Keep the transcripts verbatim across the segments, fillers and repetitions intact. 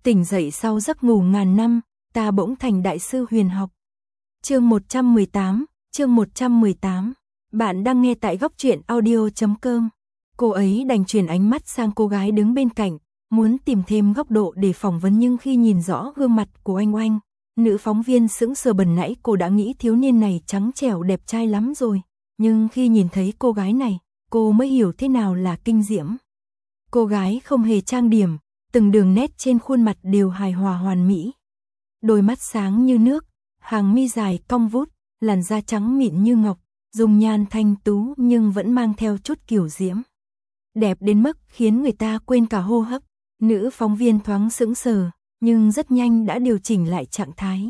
Tỉnh dậy sau giấc ngủ ngàn năm, ta bỗng thành đại sư huyền học. Chương một trăm mười tám, chương một trăm mười tám. Bạn đang nghe tại góc truyện audio chấm com. Cô ấy đành chuyển ánh mắt sang cô gái đứng bên cạnh, muốn tìm thêm góc độ để phỏng vấn, nhưng khi nhìn rõ gương mặt của Oanh Oanh, nữ phóng viên sững sờ. Bần nãy cô đã nghĩ thiếu niên này trắng trẻo đẹp trai lắm rồi, nhưng khi nhìn thấy cô gái này, cô mới hiểu thế nào là kinh diễm. Cô gái không hề trang điểm, từng đường nét trên khuôn mặt đều hài hòa hoàn mỹ. Đôi mắt sáng như nước, hàng mi dài cong vút, làn da trắng mịn như ngọc, dung nhan thanh tú nhưng vẫn mang theo chút kiều diễm. Đẹp đến mức khiến người ta quên cả hô hấp. Nữ phóng viên thoáng sững sờ, nhưng rất nhanh đã điều chỉnh lại trạng thái.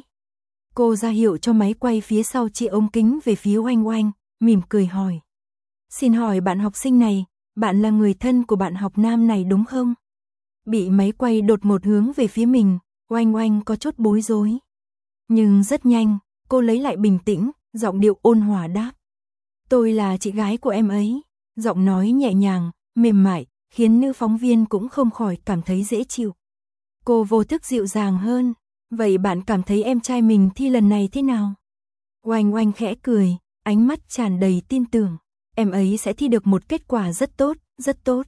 Cô ra hiệu cho máy quay phía sau chia ống kính về phía Oanh Oanh, mỉm cười hỏi. Xin hỏi bạn học sinh này, bạn là người thân của bạn học nam này đúng không? Bị máy quay đột ngột hướng về phía mình, Oanh Oanh có chút bối rối. Nhưng rất nhanh, cô lấy lại bình tĩnh, giọng điệu ôn hòa đáp. Tôi là chị gái của em ấy. Giọng nói nhẹ nhàng, mềm mại, khiến nữ phóng viên cũng không khỏi cảm thấy dễ chịu. Cô vô thức dịu dàng hơn. Vậy bạn cảm thấy em trai mình thi lần này thế nào? Oanh Oanh khẽ cười, ánh mắt tràn đầy tin tưởng. Em ấy sẽ thi được một kết quả rất tốt, rất tốt.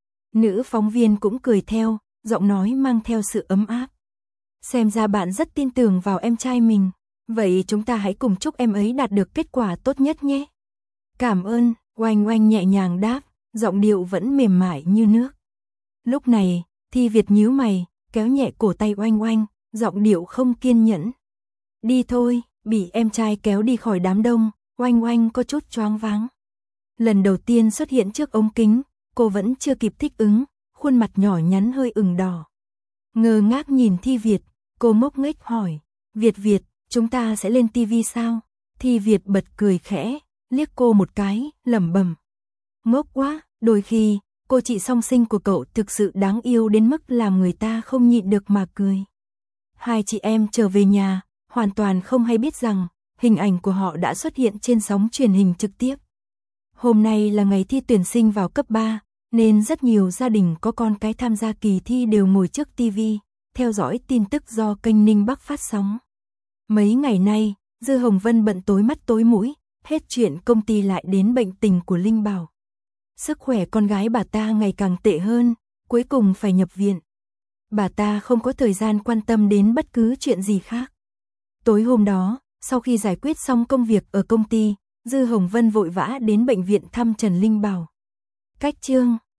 Nữ phóng viên cũng cười theo, giọng nói mang theo sự ấm áp. Xem ra bạn rất tin tưởng vào em trai mình. Vậy chúng ta hãy cùng chúc em ấy đạt được kết quả tốt nhất nhé. Cảm ơn, Oanh Oanh nhẹ nhàng đáp, giọng điệu vẫn mềm mại như nước. Lúc này, Thi Việt nhíu mày, kéo nhẹ cổ tay Oanh Oanh, giọng điệu không kiên nhẫn. Đi thôi. Bị em trai kéo đi khỏi đám đông, Oanh Oanh có chút choáng váng. Lần đầu tiên xuất hiện trước ống kính, cô vẫn chưa kịp thích ứng, khuôn mặt nhỏ nhắn hơi ửng đỏ. Ngơ ngác nhìn Thi Việt, cô ngốc nghếch hỏi, Việt Việt, chúng ta sẽ lên tivi sao? Thi Việt bật cười khẽ, liếc cô một cái, lẩm bẩm. Ngốc quá, đôi khi, cô chị song sinh của cậu thực sự đáng yêu đến mức làm người ta không nhịn được mà cười. Hai chị em trở về nhà, hoàn toàn không hay biết rằng, hình ảnh của họ đã xuất hiện trên sóng truyền hình trực tiếp. Hôm nay là ngày thi tuyển sinh vào cấp ba, nên rất nhiều gia đình có con cái tham gia kỳ thi đều ngồi trước tivi, theo dõi tin tức do kênh Ninh Bắc phát sóng. Mấy ngày nay, Dư Hồng Vân bận tối mắt tối mũi, hết chuyện công ty lại đến bệnh tình của Linh Bảo. Sức khỏe con gái bà ta ngày càng tệ hơn, cuối cùng phải nhập viện. Bà ta không có thời gian quan tâm đến bất cứ chuyện gì khác. Tối hôm đó, sau khi giải quyết xong công việc ở công ty, Dư Hồng Vân vội vã đến bệnh viện thăm Trần Linh Bảo. Cách chương